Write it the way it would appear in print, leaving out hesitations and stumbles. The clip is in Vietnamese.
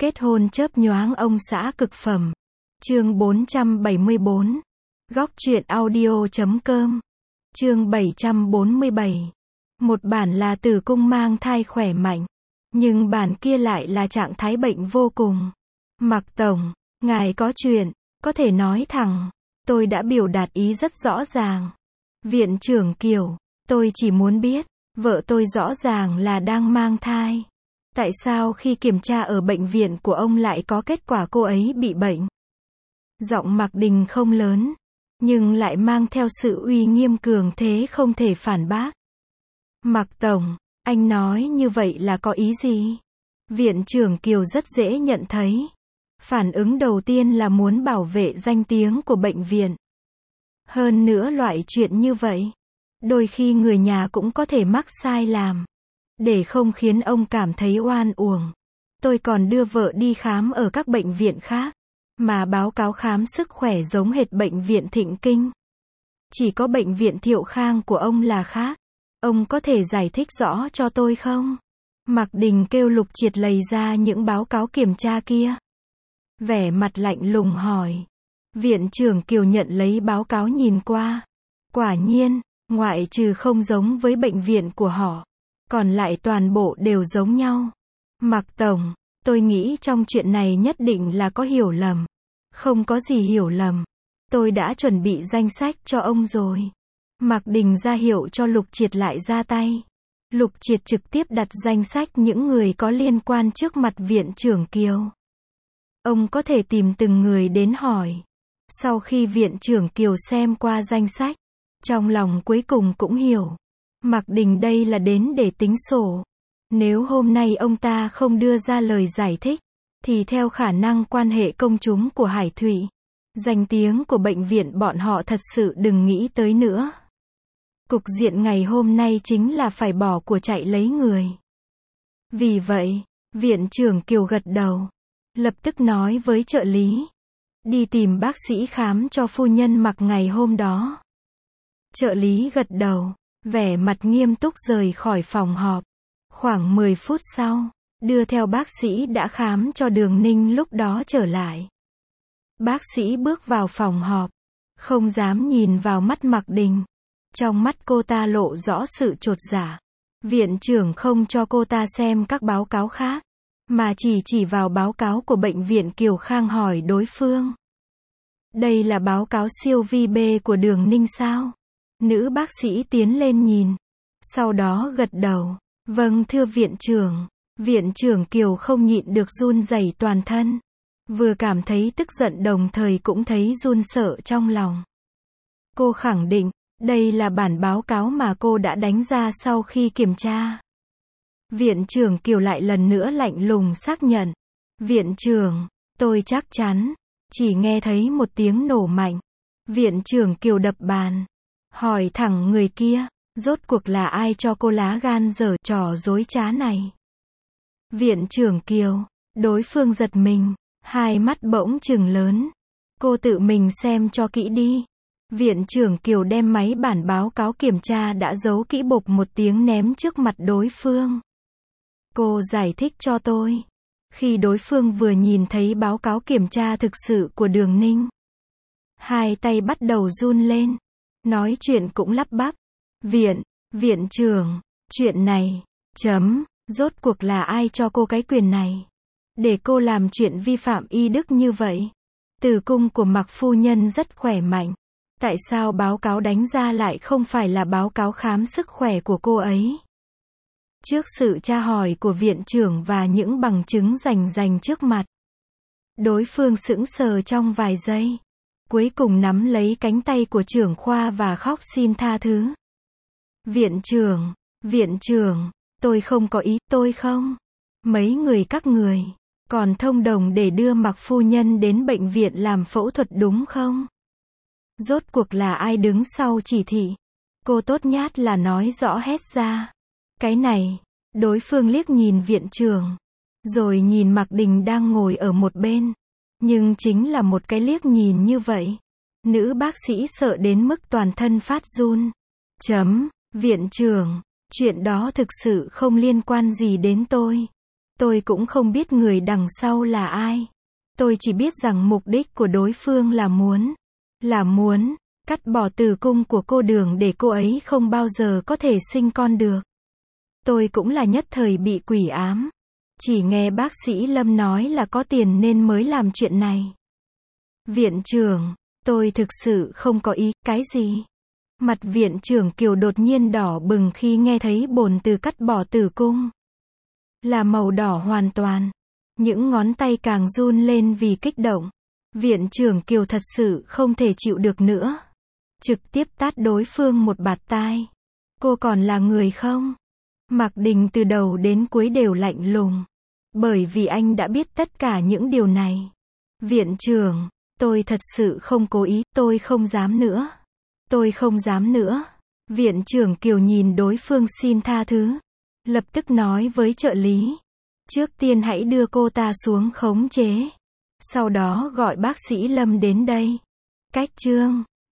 Kết hôn chớp nhoáng ông xã cực phẩm. Chương 474. Góc truyện audio.com. Chương 747. Một bản là tử cung mang thai khỏe mạnh, nhưng bản kia lại là trạng thái bệnh vô cùng. Mạc Tổng, ngài có chuyện, có thể nói thẳng. Tôi đã biểu đạt ý rất rõ ràng. Viện trưởng Kiều, tôi chỉ muốn biết, vợ tôi rõ ràng là đang mang thai. Tại sao khi kiểm tra ở bệnh viện của ông lại có kết quả cô ấy bị bệnh? Giọng Mạc Đình không lớn, nhưng lại mang theo sự uy nghiêm cường thế không thể phản bác. Mạc Tổng, anh nói như vậy là có ý gì? Viện trưởng Kiều rất dễ nhận thấy. Phản ứng đầu tiên là muốn bảo vệ danh tiếng của bệnh viện. Hơn nữa loại chuyện như vậy, đôi khi người nhà cũng có thể mắc sai lầm. Để không khiến ông cảm thấy oan uổng, tôi còn đưa vợ đi khám ở các bệnh viện khác, mà báo cáo khám sức khỏe giống hệt bệnh viện Thịnh Kinh. Chỉ có bệnh viện Thiệu Khang của ông là khác. Ông có thể giải thích rõ cho tôi không? Mạc Đình kêu Lục Triệt lầy ra những báo cáo kiểm tra kia. Vẻ mặt lạnh lùng hỏi. Viện trưởng Kiều nhận lấy báo cáo nhìn qua. Quả nhiên, ngoại trừ không giống với bệnh viện của họ, còn lại toàn bộ đều giống nhau. Mạc Tổng, tôi nghĩ trong chuyện này nhất định là có hiểu lầm. Không có gì hiểu lầm. Tôi đã chuẩn bị danh sách cho ông rồi. Mạc Đình ra hiệu cho Lục Triệt lại ra tay. Lục Triệt trực tiếp đặt danh sách những người có liên quan trước mặt viện trưởng Kiều. Ông có thể tìm từng người đến hỏi. Sau khi viện trưởng Kiều xem qua danh sách, trong lòng cuối cùng cũng hiểu. Mạc Đình đây là đến để tính sổ. Nếu hôm nay ông ta không đưa ra lời giải thích, thì theo khả năng quan hệ công chúng của Hải Thụy, danh tiếng của bệnh viện bọn họ thật sự đừng nghĩ tới nữa. Cục diện ngày hôm nay chính là phải bỏ của chạy lấy người. Vì vậy, viện trưởng Kiều gật đầu, lập tức nói với trợ lý, đi tìm bác sĩ khám cho phu nhân Mạc ngày hôm đó. Trợ lý gật đầu, vẻ mặt nghiêm túc rời khỏi phòng họp. Khoảng 10 phút sau, đưa theo bác sĩ đã khám cho Đường Ninh lúc đó trở lại. Bác sĩ bước vào phòng họp, không dám nhìn vào mắt Mạc Đình. Trong mắt cô ta lộ rõ sự chột dạ. Viện trưởng không cho cô ta xem các báo cáo khác, mà chỉ vào báo cáo của bệnh viện Kiều Khang hỏi đối phương. Đây là báo cáo siêu vi B của Đường Ninh sao? Nữ bác sĩ tiến lên nhìn, sau đó gật đầu. Vâng thưa viện trưởng. Viện trưởng Kiều không nhịn được run rẩy toàn thân. Vừa cảm thấy tức giận đồng thời cũng thấy run sợ trong lòng. Cô khẳng định, đây là bản báo cáo mà cô đã đánh ra sau khi kiểm tra. Viện trưởng Kiều lại lần nữa lạnh lùng xác nhận. Viện trưởng, tôi chắc chắn. Chỉ nghe thấy một tiếng nổ mạnh. Viện trưởng Kiều đập bàn. Hỏi thẳng người kia, rốt cuộc là ai cho cô lá gan giở trò dối trá này? Viện trưởng Kiều, đối phương giật mình, hai mắt bỗng trừng lớn. Cô tự mình xem cho kỹ đi. Viện trưởng Kiều đem máy bản báo cáo kiểm tra đã giấu kỹ bộp một tiếng ném trước mặt đối phương. Cô giải thích cho tôi. Khi đối phương vừa nhìn thấy báo cáo kiểm tra thực sự của Đường Ninh, hai tay bắt đầu run lên. Nói chuyện cũng lắp bắp. Viện trưởng, chuyện này, rốt cuộc là ai cho cô cái quyền này? Để cô làm chuyện vi phạm y đức như vậy? Tử cung của Mạc phu nhân rất khỏe mạnh. Tại sao báo cáo đánh ra lại không phải là báo cáo khám sức khỏe của cô ấy? Trước sự tra hỏi của viện trưởng và những bằng chứng rành trước mặt, đối phương sững sờ trong vài giây. Cuối cùng nắm lấy cánh tay của trưởng khoa và khóc xin tha thứ. Viện trưởng, tôi không có ý, tôi không. Mấy người các người, còn thông đồng để đưa Mạc phu nhân đến bệnh viện làm phẫu thuật đúng không? Rốt cuộc là ai đứng sau chỉ thị? Cô tốt nhát là nói rõ hết ra. Cái này, đối phương liếc nhìn viện trưởng, rồi nhìn Mạc Đình đang ngồi ở một bên. Nhưng chính là một cái liếc nhìn như vậy, nữ bác sĩ sợ đến mức toàn thân phát run. Viện trưởng, chuyện đó thực sự không liên quan gì đến tôi. Tôi cũng không biết người đằng sau là ai. Tôi chỉ biết rằng mục đích của đối phương là muốn cắt bỏ tử cung của cô Đường để cô ấy không bao giờ có thể sinh con được. Tôi cũng là nhất thời bị quỷ ám. Chỉ nghe bác sĩ Lâm nói là có tiền nên mới làm chuyện này. Viện trưởng, tôi thực sự không có ý, cái gì? Mặt viện trưởng Kiều đột nhiên đỏ bừng khi nghe thấy bồn từ cắt bỏ tử cung. Là màu đỏ hoàn toàn. Những ngón tay càng run lên vì kích động. Viện trưởng Kiều thật sự không thể chịu được nữa. Trực tiếp tát đối phương một bạt tai. Cô còn là người không? Mạc Đình từ đầu đến cuối đều lạnh lùng. Bởi vì anh đã biết tất cả những điều này. Viện trưởng, tôi thật sự không cố ý, tôi không dám nữa. Tôi không dám nữa. Viện trưởng Kiều nhìn đối phương xin tha thứ. Lập tức nói với trợ lý. Trước tiên hãy đưa cô ta xuống khống chế. Sau đó gọi bác sĩ Lâm đến đây. Cách chương